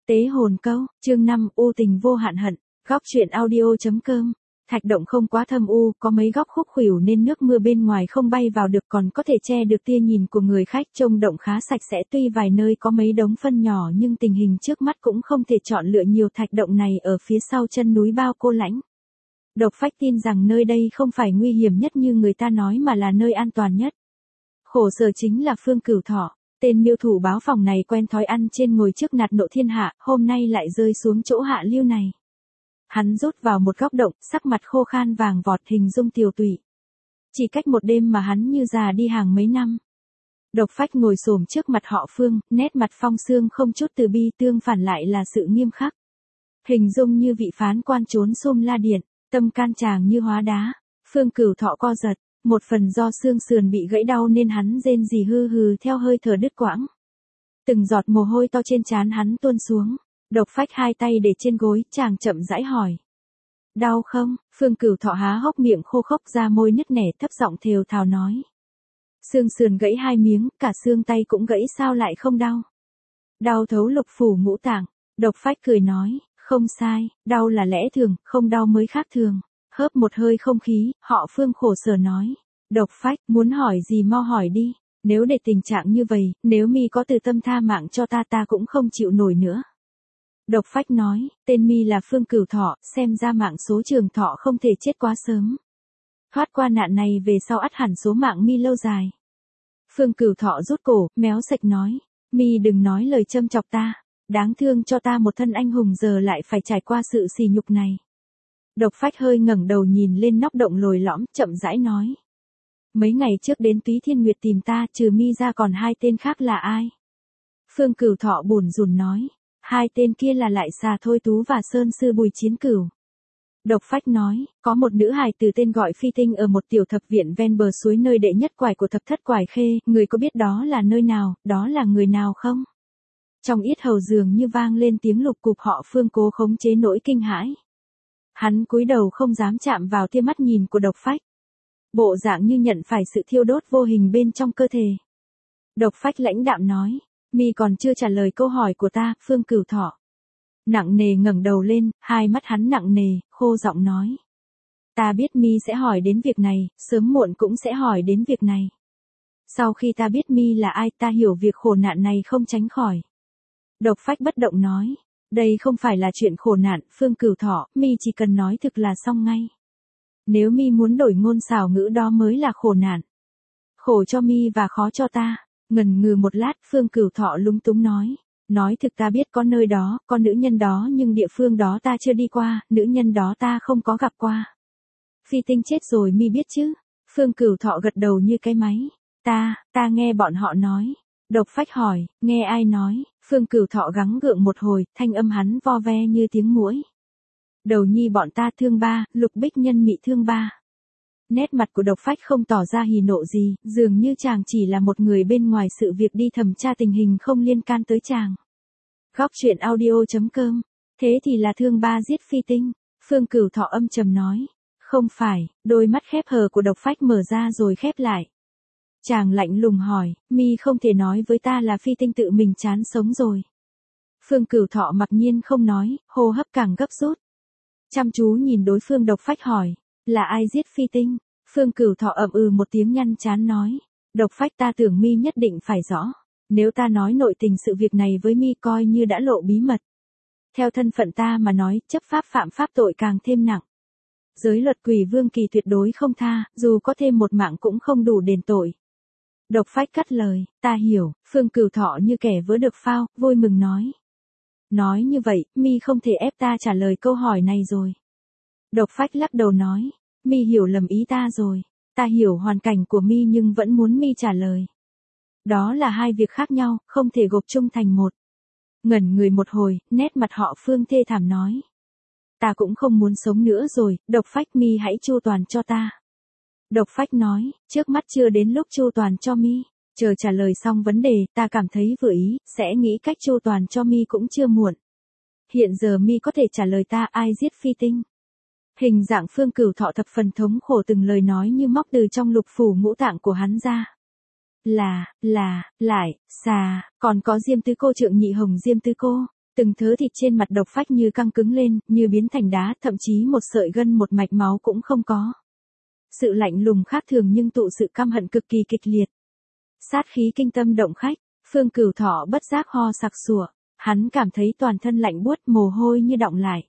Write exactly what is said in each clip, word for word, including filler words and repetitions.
Tế hồn câu, chương năm, u tình vô hạn hận, góc truyện audio.com. Thạch động không quá thâm u, có mấy góc khúc khuỷu nên nước mưa bên ngoài không bay vào được, còn có thể che được tia nhìn của người khách. Trông động khá sạch sẽ, tuy vài nơi có mấy đống phân nhỏ nhưng tình hình trước mắt cũng không thể chọn lựa nhiều. Thạch động này ở phía sau chân núi Bao Cô Lãnh. Độc Phách tin rằng nơi đây không phải nguy hiểm nhất như người ta nói mà là nơi an toàn nhất. Khổ sở chính là Phương Cửu Thọ. Tên miêu thủ báo phòng này quen thói ăn trên ngồi trước nạt nộ thiên hạ, hôm nay lại rơi xuống chỗ hạ lưu này. Hắn rút vào một góc động, sắc mặt khô khan vàng vọt, hình dung tiều tụy. Chỉ cách một đêm mà hắn như già đi hàng mấy năm. Độc Phách ngồi xổm trước mặt họ Phương, nét mặt phong sương không chút từ bi, tương phản lại là sự nghiêm khắc. Hình dung như vị phán quan trốn xôm la điện, tâm can chàng như hóa đá. Phương Cửu Thọ co giật. Một phần do xương sườn bị gãy đau nên hắn rên rỉ hư hừ theo hơi thở đứt quãng. Từng giọt mồ hôi to trên trán hắn tuôn xuống. Độc Phách hai tay để trên gối, chàng chậm rãi hỏi. Đau không? Phương Cửu Thọ há hốc miệng khô khốc ra môi nứt nẻ, thấp giọng thều thào nói. Xương sườn gãy hai miếng, cả xương tay cũng gãy, sao lại không đau? Đau thấu lục phủ ngũ tạng. Độc Phách cười nói, không sai, đau là lẽ thường, không đau mới khác thường. Hớp một hơi không khí, họ Phương khổ sở nói. Độc Phách, muốn hỏi gì mau hỏi đi. Nếu để tình trạng như vậy, nếu mi có từ tâm tha mạng cho ta ta cũng không chịu nổi nữa. Độc Phách nói, tên mi là Phương Cửu Thọ, xem ra mạng số trường thọ không thể chết quá sớm. Thoát qua nạn này về sau ắt hẳn số mạng mi lâu dài. Phương Cửu Thọ rút cổ, méo sạch nói. Mi đừng nói lời châm chọc ta. Đáng thương cho ta một thân anh hùng giờ lại phải trải qua sự sỉ nhục này. Độc Phách hơi ngẩng đầu nhìn lên nóc động lồi lõm, chậm rãi nói. Mấy ngày trước đến Túy Thiên Nguyệt tìm ta, trừ mi ra còn hai tên khác là ai? Phương Cửu Thọ bủn rủn nói. Hai tên kia là Lại Xà Thôi Tú và Sơn Sư Bùi Chiến Cửu. Độc Phách nói, có một nữ hài từ tên gọi Phi Tinh ở một tiểu thập viện ven bờ suối nơi đệ nhất quải của thập thất quải khê, người có biết đó là nơi nào, đó là người nào không? Trong yết hầu dường như vang lên tiếng lục cục, họ Phương cố khống chế nỗi kinh hãi. Hắn cúi đầu không dám chạm vào tia mắt nhìn của Độc Phách. Bộ dạng như nhận phải sự thiêu đốt vô hình bên trong cơ thể. Độc Phách lãnh đạm nói, mi còn chưa trả lời câu hỏi của ta, Phương Cửu Thọ. Nặng nề ngẩng đầu lên, hai mắt hắn nặng nề, khô giọng nói. Ta biết mi sẽ hỏi đến việc này, sớm muộn cũng sẽ hỏi đến việc này. Sau khi ta biết mi là ai, ta hiểu việc khổ nạn này không tránh khỏi. Độc Phách bất động nói. Đây không phải là chuyện khổ nạn, Phương Cửu Thọ, mi chỉ cần nói thực là xong ngay. Nếu mi muốn đổi ngôn xảo ngữ đó mới là khổ nạn. Khổ cho mi và khó cho ta. Ngần ngừ một lát, Phương Cửu Thọ lúng túng nói. Nói thực ta biết có nơi đó, có nữ nhân đó nhưng địa phương đó ta chưa đi qua, nữ nhân đó ta không có gặp qua. Phi Tinh chết rồi mi biết chứ? Phương Cửu Thọ gật đầu như cái máy. Ta, ta nghe bọn họ nói. Độc Phách hỏi, nghe ai nói? Phương Cửu Thọ gắng gượng một hồi, thanh âm hắn vo ve như tiếng muỗi. Đầu nhi bọn ta thương ba, Lục Bích Nhân mị thương ba. Nét mặt của Độc Phách không tỏ ra hỉ nộ gì, dường như chàng chỉ là một người bên ngoài sự việc đi thẩm tra tình hình không liên can tới chàng. Góc truyện audio.com. Thế thì là thương ba giết Phi Tinh. Phương Cửu Thọ âm trầm nói. Không phải, đôi mắt khép hờ của Độc Phách mở ra rồi khép lại. Chàng lạnh lùng hỏi, mi không thể nói với ta là Phi Tinh tự mình chán sống rồi. Phương Cửu Thọ mặc nhiên không nói, hô hấp càng gấp rút. Chăm chú nhìn đối phương. Độc Phách hỏi, là ai giết Phi Tinh? Phương Cửu Thọ ậm ừ một tiếng nhăn chán nói. Độc Phách, ta tưởng mi nhất định phải rõ. Nếu ta nói nội tình sự việc này với mi coi như đã lộ bí mật. Theo thân phận ta mà nói, chấp pháp phạm pháp tội càng thêm nặng. Giới luật Quỷ Vương Kỳ tuyệt đối không tha, dù có thêm một mạng cũng không đủ đền tội. Độc Phách cắt lời, ta hiểu. Phương Cửu Thọ như kẻ vớ được phao, vui mừng nói. Nói như vậy, mi không thể ép ta trả lời câu hỏi này rồi. Độc Phách lắc đầu nói, mi hiểu lầm ý ta rồi. Ta hiểu hoàn cảnh của mi nhưng vẫn muốn mi trả lời. Đó là hai việc khác nhau, không thể gộp chung thành một. Ngẩn người một hồi, nét mặt họ Phương thê thảm nói. Ta cũng không muốn sống nữa rồi, Độc Phách, mi hãy chu toàn cho ta. Độc Phách nói, trước mắt chưa đến lúc chu toàn cho mi. Chờ trả lời xong vấn đề, ta cảm thấy vừa ý, sẽ nghĩ cách chu toàn cho mi cũng chưa muộn. Hiện giờ mi có thể trả lời ta ai giết Phi Tinh. Hình dạng Phương Cửu Thọ thập phần thống khổ, từng lời nói như móc từ trong lục phủ ngũ tạng của hắn ra. Là, là, Lại, Xà, còn có Diêm Tứ Cô, Trượng Nhị Hồng Diêm Tứ Cô. Từng thớ thịt trên mặt Độc Phách như căng cứng lên, như biến thành đá, thậm chí một sợi gân một mạch máu cũng không có. Sự lạnh lùng khác thường nhưng tụ sự căm hận cực kỳ kịch liệt. Sát khí kinh tâm động khách, Phương Cửu Thọ bất giác ho sặc sụa, hắn cảm thấy toàn thân lạnh buốt, mồ hôi như đọng lại.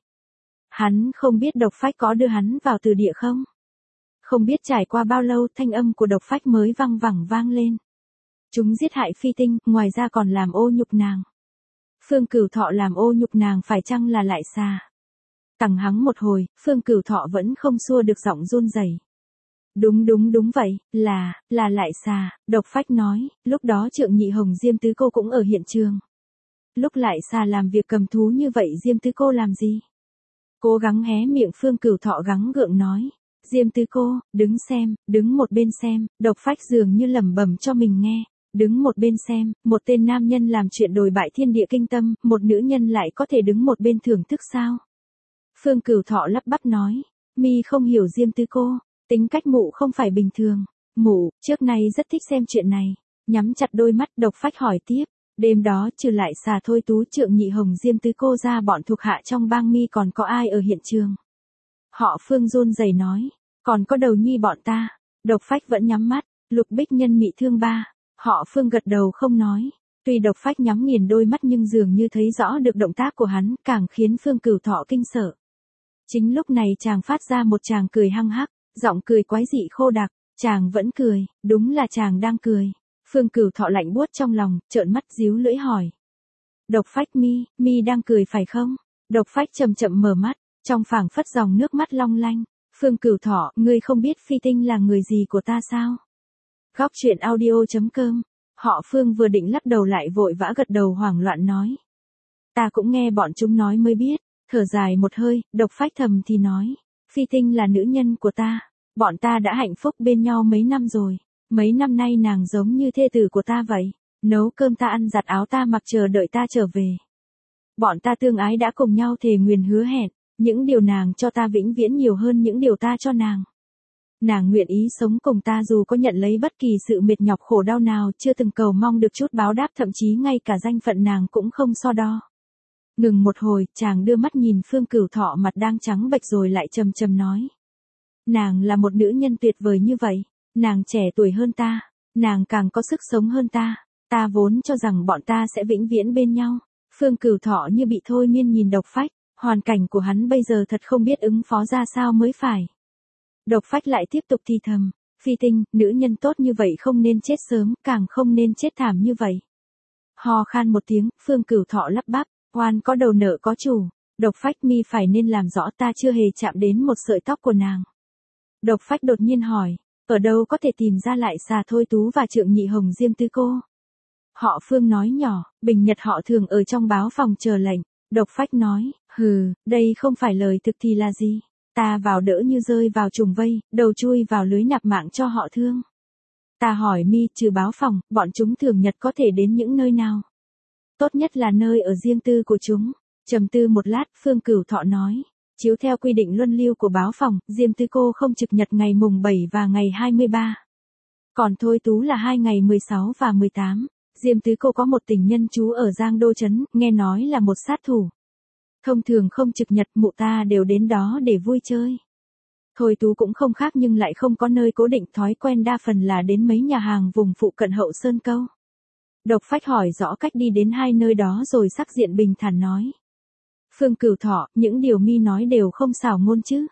Hắn không biết Độc Phách có đưa hắn vào từ địa không? Không biết trải qua bao lâu thanh âm của Độc Phách mới văng vẳng vang lên. Chúng giết hại Phi Tinh, ngoài ra còn làm ô nhục nàng. Phương Cửu Thọ làm ô nhục nàng phải chăng là lại xà? Tằng hắng một hồi, Phương Cửu Thọ vẫn không xua được giọng run rẩy. Đúng đúng đúng vậy, là, là lại xà, Độc Phách nói, lúc đó Trượng Nhị Hồng Diêm Tứ Cô cũng ở hiện trường. Lúc lại xà làm việc cầm thú như vậy Diêm Tứ Cô làm gì? Cố gắng hé miệng Phương Cửu Thọ gắng gượng nói. Diêm Tứ Cô, đứng xem, đứng một bên xem, Độc Phách dường như lẩm bẩm cho mình nghe. Đứng một bên xem, một tên nam nhân làm chuyện đồi bại thiên địa kinh tâm, một nữ nhân lại có thể đứng một bên thưởng thức sao? Phương Cửu Thọ lắp bắp nói, mi không hiểu Diêm Tứ Cô, tính cách mụ không phải bình thường, mụ, trước nay rất thích xem chuyện này, nhắm chặt đôi mắt Độc Phách hỏi tiếp, đêm đó trừ lại xà Thôi Tú Trượng Nhị Hồng Diêm Tứ Cô ra bọn thuộc hạ trong bang mi còn có ai ở hiện trường? Họ Phương run rẩy nói, còn có Đầu Nhi bọn ta, Độc Phách vẫn nhắm mắt, Lục Bích Nhân Mị Thương ba. Họ Phương gật đầu không nói, tuy Độc Phách nhắm nghiền đôi mắt nhưng dường như thấy rõ được động tác của hắn, càng khiến Phương Cửu Thọ kinh sợ. Chính lúc này chàng phát ra một tràng cười hăng hắc, giọng cười quái dị khô đặc, chàng vẫn cười, đúng là chàng đang cười. Phương Cửu Thọ lạnh buốt trong lòng, trợn mắt díu lưỡi hỏi. Độc Phách mi, mi đang cười phải không? Độc Phách chậm chậm mở mắt, trong phảng phất dòng nước mắt long lanh. Phương Cửu Thọ, ngươi không biết Phi Tinh là người gì của ta sao? Góc truyện audio chấm com. Họ Phương vừa định lắc đầu lại vội vã gật đầu hoảng loạn nói. Ta cũng nghe bọn chúng nói mới biết, thở dài một hơi, Độc Phách thầm thì nói. Phi Tinh là nữ nhân của ta, bọn ta đã hạnh phúc bên nhau mấy năm rồi, mấy năm nay nàng giống như thê tử của ta vậy, nấu cơm ta ăn giặt áo ta mặc chờ đợi ta trở về. Bọn ta tương ái đã cùng nhau thề nguyền hứa hẹn, những điều nàng cho ta vĩnh viễn nhiều hơn những điều ta cho nàng. Nàng nguyện ý sống cùng ta dù có nhận lấy bất kỳ sự mệt nhọc khổ đau nào, chưa từng cầu mong được chút báo đáp, thậm chí ngay cả danh phận nàng cũng không so đo. Ngừng một hồi, chàng đưa mắt nhìn Phương Cửu Thọ mặt đang trắng bệch rồi lại trầm trầm nói. Nàng là một nữ nhân tuyệt vời như vậy, nàng trẻ tuổi hơn ta, nàng càng có sức sống hơn ta, ta vốn cho rằng bọn ta sẽ vĩnh viễn bên nhau. Phương Cửu Thọ như bị thôi miên nhìn Độc Phách, hoàn cảnh của hắn bây giờ thật không biết ứng phó ra sao mới phải. Độc Phách lại tiếp tục thì thầm, Phi Tinh, nữ nhân tốt như vậy không nên chết sớm, càng không nên chết thảm như vậy. Ho khan một tiếng, Phương Cửu Thọ lắp bắp, oan có đầu nợ có chủ, Độc Phách mi phải nên làm rõ ta chưa hề chạm đến một sợi tóc của nàng. Độc Phách đột nhiên hỏi, ở đâu có thể tìm ra lại xà Thôi Tú và Trượng Nhị Hồng Diêm Tứ Cô? Họ Phương nói nhỏ, bình nhật họ thường ở trong báo phòng chờ lệnh. Độc Phách nói, hừ, đây không phải lời thực thì là gì? Ta vào đỡ như rơi vào trùng vây, đầu chui vào lưới nạp mạng cho họ Thương. Ta hỏi mi, trừ báo phòng, bọn chúng thường nhật có thể đến những nơi nào? Tốt nhất là nơi ở riêng tư của chúng. Trầm tư một lát, Phương Cửu Thọ nói, chiếu theo quy định luân lưu của báo phòng, Diêm Tứ Cô không trực nhật ngày mùng bảy và ngày hai mươi ba. Còn Thôi Tú là hai ngày mười sáu và mười tám. Diêm Tứ Cô có một tình nhân trú ở Giang Đô Trấn, nghe nói là một sát thủ. Thông thường không trực nhật, mụ ta đều đến đó để vui chơi. Thôi Tú cũng không khác nhưng lại không có nơi cố định, thói quen đa phần là đến mấy nhà hàng vùng phụ cận Hậu Sơn Câu. Độc Phách hỏi rõ cách đi đến hai nơi đó rồi sắc diện bình thản nói. Phương Cửu Thọ, những điều mi nói đều không xảo ngôn chứ?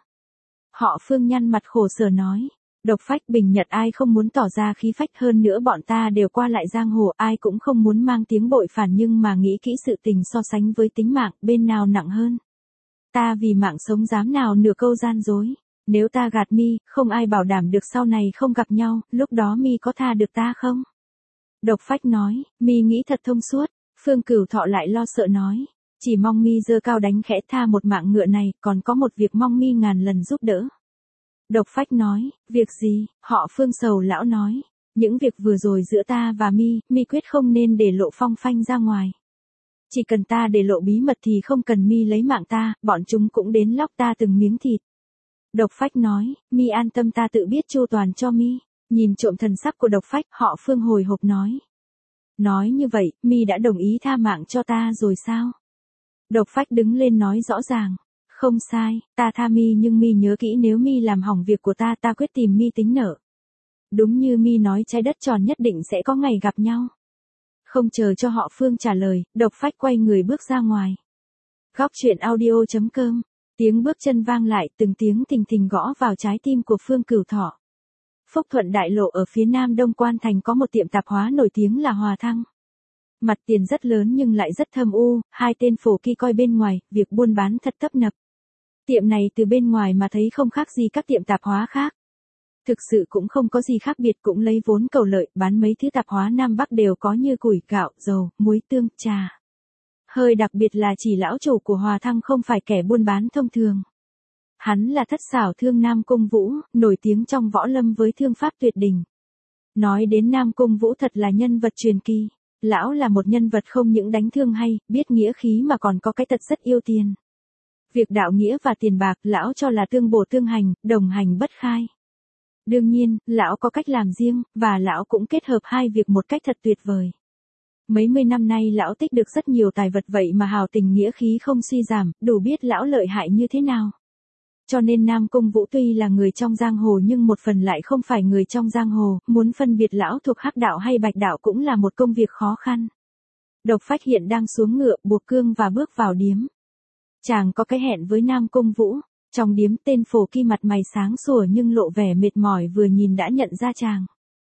Họ Phương nhăn mặt khổ sở nói. Độc Phách, bình nhật ai không muốn tỏ ra khí phách, hơn nữa bọn ta đều qua lại giang hồ, ai cũng không muốn mang tiếng bội phản, nhưng mà nghĩ kỹ sự tình so sánh với tính mạng, bên nào nặng hơn? Ta vì mạng sống dám nào nửa câu gian dối, nếu ta gạt mi, không ai bảo đảm được sau này không gặp nhau, lúc đó mi có tha được ta không? Độc Phách nói, mi nghĩ thật thông suốt. Phương Cửu Thọ lại lo sợ nói, chỉ mong mi giơ cao đánh khẽ tha một mạng ngựa này, còn có một việc mong mi ngàn lần giúp đỡ. Độc Phách nói, việc gì? Họ Phương sầu lão nói, những việc vừa rồi giữa ta và mi, mi quyết không nên để lộ phong phanh ra ngoài. Chỉ cần ta để lộ bí mật thì không cần mi lấy mạng ta, bọn chúng cũng đến lóc ta từng miếng thịt. Độc Phách nói, mi an tâm, ta tự biết chu toàn cho mi. Nhìn trộm thần sắc của Độc Phách, họ Phương hồi hộp nói. Nói như vậy, mi đã đồng ý tha mạng cho ta rồi sao? Độc Phách đứng lên nói rõ ràng. Không sai, ta tha mi nhưng mi nhớ kỹ nếu mi làm hỏng việc của ta ta quyết tìm mi tính nợ. Đúng như mi nói trái đất tròn nhất định sẽ có ngày gặp nhau. Không chờ cho họ Phương trả lời, Độc Phách quay người bước ra ngoài. Góc truyện audio.com. Tiếng bước chân vang lại, từng tiếng thình thình gõ vào trái tim của Phương Cửu Thọ. Phúc Thuận đại lộ ở phía nam Đông Quan Thành có một tiệm tạp hóa nổi tiếng là Hòa Thăng. Mặt tiền rất lớn nhưng lại rất thâm u, hai tên phổ kỳ coi bên ngoài, việc buôn bán thật tấp nập. Tiệm này từ bên ngoài mà thấy không khác gì các tiệm tạp hóa khác. Thực sự cũng không có gì khác biệt, cũng lấy vốn cầu lợi, bán mấy thứ tạp hóa Nam Bắc đều có như củi, gạo, dầu, muối, tương, trà. Hơi đặc biệt là chỉ lão chủ của Hòa Thăng không phải kẻ buôn bán thông thường. Hắn là thất xảo thương Nam Cung Vũ, nổi tiếng trong võ lâm với thương pháp tuyệt đỉnh. Nói đến Nam Cung Vũ thật là nhân vật truyền kỳ. Lão là một nhân vật không những đánh thương hay, biết nghĩa khí mà còn có cái tật rất yêu tiền. Việc đạo nghĩa và tiền bạc, lão cho là tương bổ tương hành, đồng hành bất khai. Đương nhiên, lão có cách làm riêng, và lão cũng kết hợp hai việc một cách thật tuyệt vời. Mấy mươi năm nay lão tích được rất nhiều tài vật vậy mà hào tình nghĩa khí không suy giảm, đủ biết lão lợi hại như thế nào. Cho nên Nam Cung Vũ tuy là người trong giang hồ nhưng một phần lại không phải người trong giang hồ, muốn phân biệt lão thuộc hắc đạo hay bạch đạo cũng là một công việc khó khăn. Độc Phách hiện đang xuống ngựa, buộc cương và bước vào điếm. Chàng có cái hẹn với Nam Cung Vũ. Trong điếm tên phổ kỳ mặt mày sáng sủa nhưng lộ vẻ mệt mỏi vừa nhìn đã nhận ra chàng.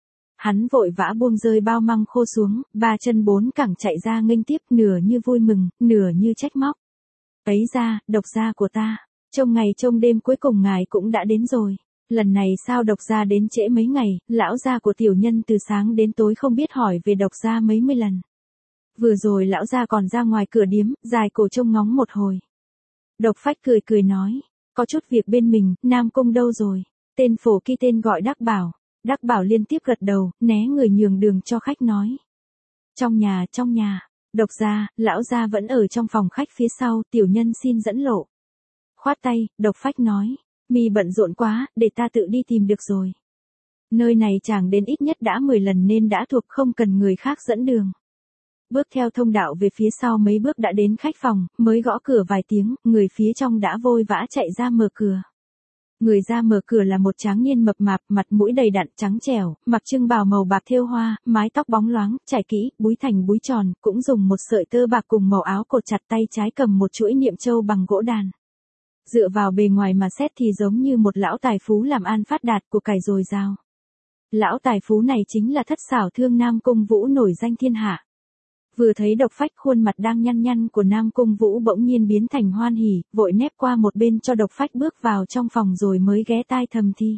Hắn vội vã buông rơi bao măng khô xuống, ba chân bốn cẳng chạy ra nghênh tiếp, nửa như vui mừng, nửa như trách móc. Ấy ra, Độc gia của ta, trông ngày trông đêm cuối cùng ngài cũng đã đến rồi. Lần này sao Độc gia đến trễ mấy ngày, lão gia của tiểu nhân từ sáng đến tối không biết hỏi về Độc gia mấy mươi lần. Vừa rồi lão gia còn ra ngoài cửa điếm, dài cổ trông ngóng một hồi. Độc Phách cười cười nói, có chút việc bên mình, Nam Cung đâu rồi? Tên phổ kỳ tên gọi Đắc Bảo. Đắc Bảo liên tiếp gật đầu, né người nhường đường cho khách nói. Trong nhà, trong nhà. Độc gia, lão gia vẫn ở trong phòng khách phía sau, tiểu nhân xin dẫn lộ. Khoát tay, Độc Phách nói, mi bận rộn quá, để ta tự đi tìm được rồi. Nơi này chàng đến ít nhất đã mười lần nên đã thuộc, không cần người khác dẫn đường. Bước theo thông đạo về phía sau mấy bước đã đến khách phòng, mới gõ cửa vài tiếng, người phía trong đã vội vã chạy ra mở cửa. Người ra mở cửa là một tráng niên mập mạp, mặt mũi đầy đặn trắng trẻo, mặc trưng bào màu bạc thêu hoa, mái tóc bóng loáng, chải kỹ, búi thành búi tròn, cũng dùng một sợi tơ bạc cùng màu áo cột chặt, tay trái cầm một chuỗi niệm châu bằng gỗ đàn. Dựa vào bề ngoài mà xét thì giống như một lão tài phú làm ăn phát đạt, của cải dồi dào. Lão tài phú này chính là thất xảo thương Nam Cung Vũ nổi danh thiên hạ. Vừa thấy Độc Phách, khuôn mặt đang nhăn nhăn của Nam Cung Vũ bỗng nhiên biến thành hoan hỉ, vội nép qua một bên cho Độc Phách bước vào trong phòng rồi mới ghé tai thầm thì.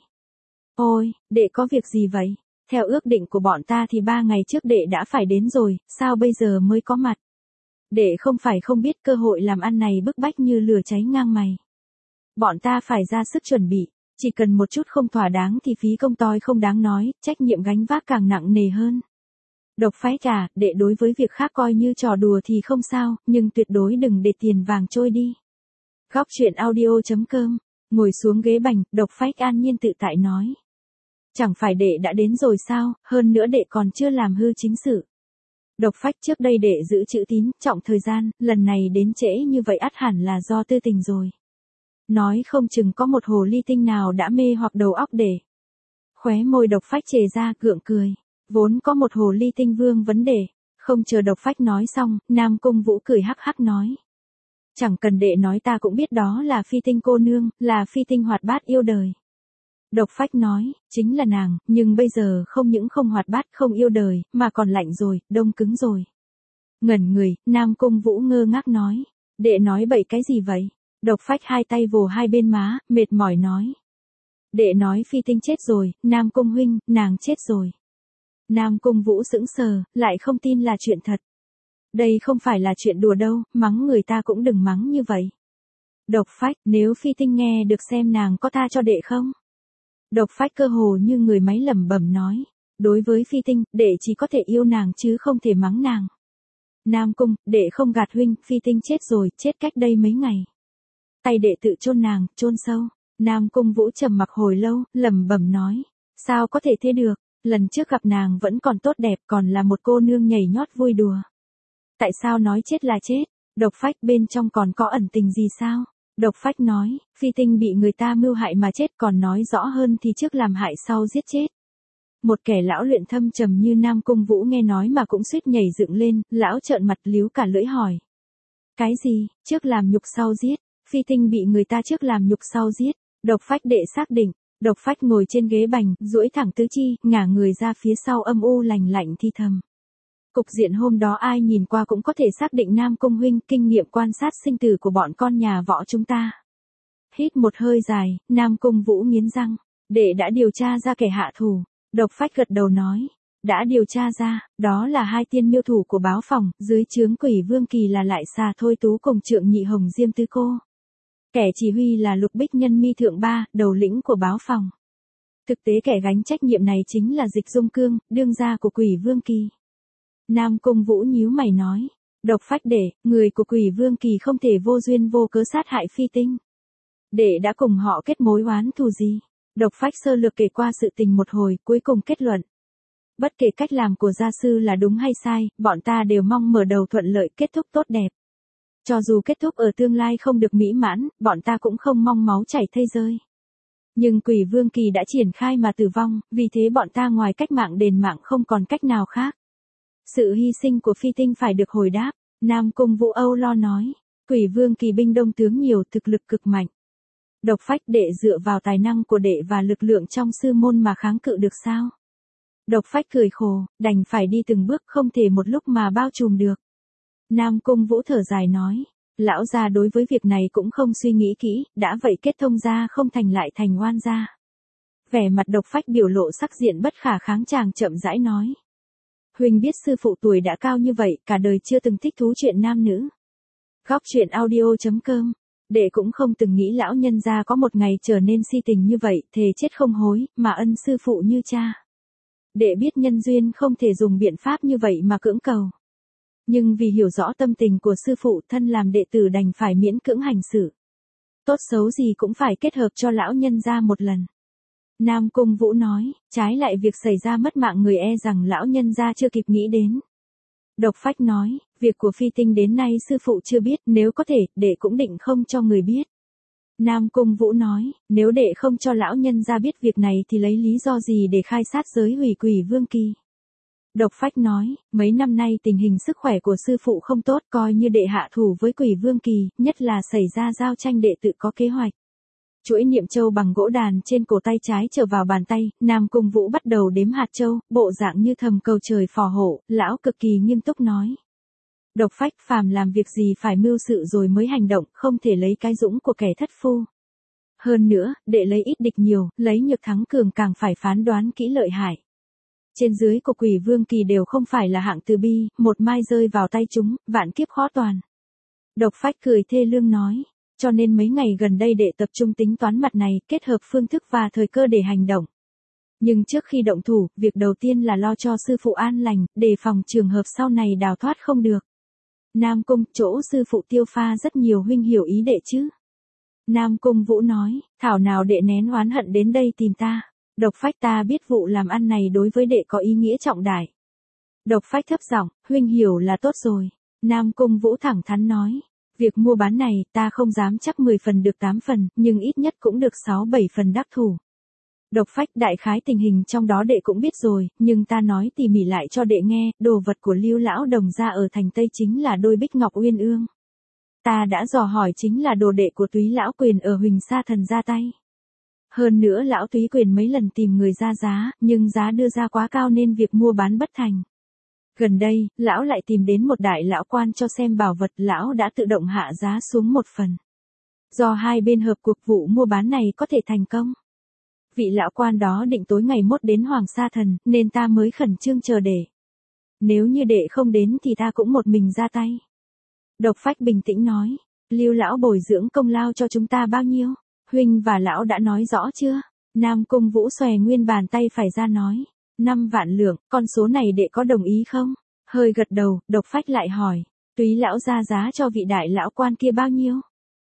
Ôi, đệ có việc gì vậy? Theo ước định của bọn ta thì ba ngày trước đệ đã phải đến rồi, sao bây giờ mới có mặt? Đệ không phải không biết cơ hội làm ăn này bức bách như lửa cháy ngang mày. Bọn ta phải ra sức chuẩn bị, chỉ cần một chút không thỏa đáng thì phí công toi không đáng nói, trách nhiệm gánh vác càng nặng nề hơn. Độc Phách à, đệ đối với việc khác coi như trò đùa thì không sao, nhưng tuyệt đối đừng để tiền vàng trôi đi. Góc truyện audio.com, ngồi xuống ghế bành, Độc Phách an nhiên tự tại nói. Chẳng phải đệ đã đến rồi sao, hơn nữa đệ còn chưa làm hư chính sự. Độc Phách trước đây đệ giữ chữ tín, trọng thời gian, lần này đến trễ như vậy ắt hẳn là do tư tình rồi. Nói không chừng có một hồ ly tinh nào đã mê hoặc đầu óc đệ. Khóe môi Độc Phách chề ra gượng cười. Vốn có một hồ ly tinh vương vấn đề. Không chờ Độc Phách nói xong, Nam Cung Vũ cười hắc hắc nói. Chẳng cần đệ nói ta cũng biết đó là phi tinh cô nương, là phi tinh hoạt bát yêu đời. Độc Phách nói, chính là nàng, nhưng bây giờ không những không hoạt bát không yêu đời, mà còn lạnh rồi, đông cứng rồi. Ngẩn người, Nam Cung Vũ ngơ ngác nói. Đệ nói bậy cái gì vậy? Độc Phách hai tay vồ hai bên má, mệt mỏi nói. Đệ nói phi tinh chết rồi, Nam Cung huynh, nàng chết rồi. Nam Cung Vũ sững sờ, lại không tin là chuyện thật. Đây không phải là chuyện đùa đâu, mắng người ta cũng đừng mắng như vậy. Độc Phách, nếu phi tinh nghe được xem nàng có tha cho đệ không? Độc Phách cơ hồ như người máy lẩm bẩm nói. Đối với phi tinh, đệ chỉ có thể yêu nàng chứ không thể mắng nàng. Nam Cung, đệ không gạt huynh, phi tinh chết rồi, chết cách đây mấy ngày. Tay đệ tự chôn nàng, chôn sâu. Nam Cung Vũ trầm mặc hồi lâu, lẩm bẩm nói. Sao có thể thế được? Lần trước gặp nàng vẫn còn tốt đẹp, còn là một cô nương nhảy nhót vui đùa. Tại sao nói chết là chết? Độc Phách bên trong còn có ẩn tình gì sao? Độc Phách nói, Phi Tinh bị người ta mưu hại mà chết, còn nói rõ hơn thì trước làm hại sau giết chết. Một kẻ lão luyện thâm trầm như Nam Cung Vũ nghe nói mà cũng suýt nhảy dựng lên, lão trợn mặt líu cả lưỡi hỏi. Cái gì, trước làm nhục sau giết? Phi Tinh bị người ta trước làm nhục sau giết. Độc Phách đệ xác định. Độc Phách ngồi trên ghế bành, duỗi thẳng tứ chi, ngả người ra phía sau âm u lành lạnh thi thầm. Cục diện hôm đó ai nhìn qua cũng có thể xác định Nam Cung huynh kinh nghiệm quan sát sinh tử của bọn con nhà võ chúng ta. Hít một hơi dài, Nam Cung Vũ nghiến răng. Đệ đã điều tra ra kẻ hạ thủ. Độc Phách gật đầu nói. Đã điều tra ra, đó là hai tiên miêu thủ của báo phòng, dưới trướng Quỷ Vương Kỳ là Lại Xà Thôi Tú cùng Trượng Nhị Hồng Diêm Tứ Cô. Kẻ chỉ huy là Lục Bích Nhân Mi Thượng Ba, đầu lĩnh của báo phòng. Thực tế kẻ gánh trách nhiệm này chính là Dịch Dung Cương, đương gia của Quỷ Vương Kỳ. Nam Cung Vũ nhíu mày nói. Độc Phách đệ, người của Quỷ Vương Kỳ không thể vô duyên vô cớ sát hại Phi Tinh. Đệ đã cùng họ kết mối oán thù gì? Độc Phách sơ lược kể qua sự tình một hồi, cuối cùng kết luận. Bất kể cách làm của gia sư là đúng hay sai, bọn ta đều mong mở đầu thuận lợi, kết thúc tốt đẹp. Cho dù kết thúc ở tương lai không được mỹ mãn, bọn ta cũng không mong máu chảy thây rơi. Nhưng Quỷ Vương Kỳ đã triển khai mà tử vong, vì thế bọn ta ngoài cách mạng đền mạng không còn cách nào khác. Sự hy sinh của Phi Tinh phải được hồi đáp. Nam Cung Vũ âu lo nói. Quỷ Vương Kỳ binh đông tướng nhiều, thực lực cực mạnh. Độc Phách đệ dựa vào tài năng của đệ và lực lượng trong sư môn mà kháng cự được sao? Độc Phách cười khổ, đành phải đi từng bước, không thể một lúc mà bao trùm được. Nam Cung Vũ thở dài nói. Lão gia đối với việc này cũng không suy nghĩ kỹ, đã vậy kết thông gia không thành lại thành oan gia. Vẻ mặt Độc Phách biểu lộ sắc diện bất khả kháng, chàng chậm rãi nói. Huynh biết sư phụ tuổi đã cao như vậy, cả đời chưa từng thích thú chuyện nam nữ. Góc truyện audio chấm com. Đệ cũng không từng nghĩ lão nhân gia có một ngày trở nên si tình như vậy, thề chết không hối, mà ân sư phụ như cha. Đệ biết nhân duyên không thể dùng biện pháp như vậy mà cưỡng cầu. Nhưng vì hiểu rõ tâm tình của sư phụ, thân làm đệ tử đành phải miễn cưỡng hành xử. Tốt xấu gì cũng phải kết hợp cho lão nhân gia một lần. Nam Cung Vũ nói, trái lại việc xảy ra mất mạng người e rằng lão nhân gia chưa kịp nghĩ đến. Độc Phách nói, việc của Phi Tinh đến nay sư phụ chưa biết, nếu có thể, đệ cũng định không cho người biết. Nam Cung Vũ nói, nếu đệ không cho lão nhân gia biết việc này thì lấy lý do gì để khai sát giới hủy Quỷ Vương Kỳ. Độc Phách nói, mấy năm nay tình hình sức khỏe của sư phụ không tốt, coi như đệ hạ thủ với Quỷ Vương Kỳ, nhất là xảy ra giao tranh đệ tự có kế hoạch. Chuỗi niệm châu bằng gỗ đàn trên cổ tay trái trở vào bàn tay, Nam Cung Vũ bắt đầu đếm hạt châu, bộ dạng như thầm cầu trời phò hộ, lão cực kỳ nghiêm túc nói. Độc Phách, phàm làm việc gì phải mưu sự rồi mới hành động, không thể lấy cái dũng của kẻ thất phu. Hơn nữa, đệ lấy ít địch nhiều, lấy nhược thắng cường, càng phải phán đoán kỹ lợi hại. Trên dưới của Quỷ Vương Kỳ đều không phải là hạng từ bi, một mai rơi vào tay chúng, vạn kiếp khó toàn. Độc Phách cười thê lương nói. Cho nên mấy ngày gần đây đệ tập trung tính toán mặt này, kết hợp phương thức và thời cơ để hành động. Nhưng trước khi động thủ, việc đầu tiên là lo cho sư phụ an lành, đề phòng trường hợp sau này đào thoát không được. Nam Cung, chỗ sư phụ Tiêu Pha rất nhiều, huynh hiểu ý đệ chứ? Nam Cung Vũ nói, thảo nào đệ nén oán hận đến đây tìm ta. Độc Phách, ta biết vụ làm ăn này đối với đệ có ý nghĩa trọng đại. Độc Phách thấp giọng, huynh hiểu là tốt rồi. Nam Cung Vũ thẳng thắn nói. Việc mua bán này, ta không dám chắc mười phần được tám phần, nhưng ít nhất cũng được sáu bảy phần đắc thủ. Độc Phách, đại khái tình hình trong đó đệ cũng biết rồi, nhưng ta nói tỉ mỉ lại cho đệ nghe, đồ vật của Lưu lão đồng gia ở thành Tây chính là đôi bích ngọc uyên ương. Ta đã dò hỏi, chính là đồ đệ của Túy lão Quyền ở Huỳnh Sa Thần ra tay. Hơn nữa lão Túy Quyền mấy lần tìm người ra giá, nhưng giá đưa ra quá cao nên việc mua bán bất thành. Gần đây, lão lại tìm đến một đại lão quan cho xem bảo vật, lão đã tự động hạ giá xuống một phần. Do hai bên hợp cuộc, vụ mua bán này có thể thành công. Vị lão quan đó định tối ngày mốt đến Hoàng Sa Thần, nên ta mới khẩn trương chờ để. Nếu như đệ không đến thì ta cũng một mình ra tay. Độc Phách bình tĩnh nói, Lưu lão bồi dưỡng công lao cho chúng ta bao nhiêu? Huynh và lão đã nói rõ chưa? Nam Cung Vũ xòe nguyên bàn tay phải ra nói. Năm vạn lượng, con số này đệ có đồng ý không? Hơi gật đầu, Độc Phách lại hỏi. Túy lão ra giá cho vị đại lão quan kia bao nhiêu?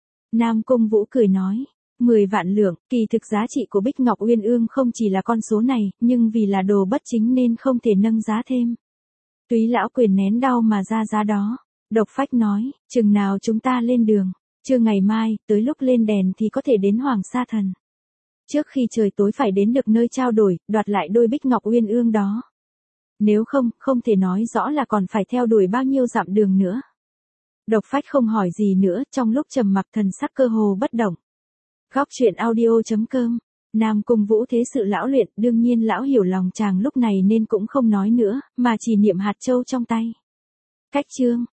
Nam Cung Vũ cười nói. Mười vạn lượng, kỳ thực giá trị của Bích Ngọc Uyên Ương không chỉ là con số này, nhưng vì là đồ bất chính nên không thể nâng giá thêm. Túy lão Quyền nén đau mà ra giá đó. Độc Phách nói, chừng nào chúng ta lên đường, chưa ngày mai, tới lúc lên đèn thì có thể đến Hoàng Sa Thần. Trước khi trời tối phải đến được nơi trao đổi, đoạt lại đôi bích ngọc uyên ương đó. Nếu không, không thể nói rõ là còn phải theo đuổi bao nhiêu dặm đường nữa. Độc Phách không hỏi gì nữa, trong lúc trầm mặc thần sắc cơ hồ bất động. Góc truyện audio chấm com. Nam Cung Vũ thế sự lão luyện, đương nhiên lão hiểu lòng chàng lúc này nên cũng không nói nữa, mà chỉ niệm hạt châu trong tay. Cách chương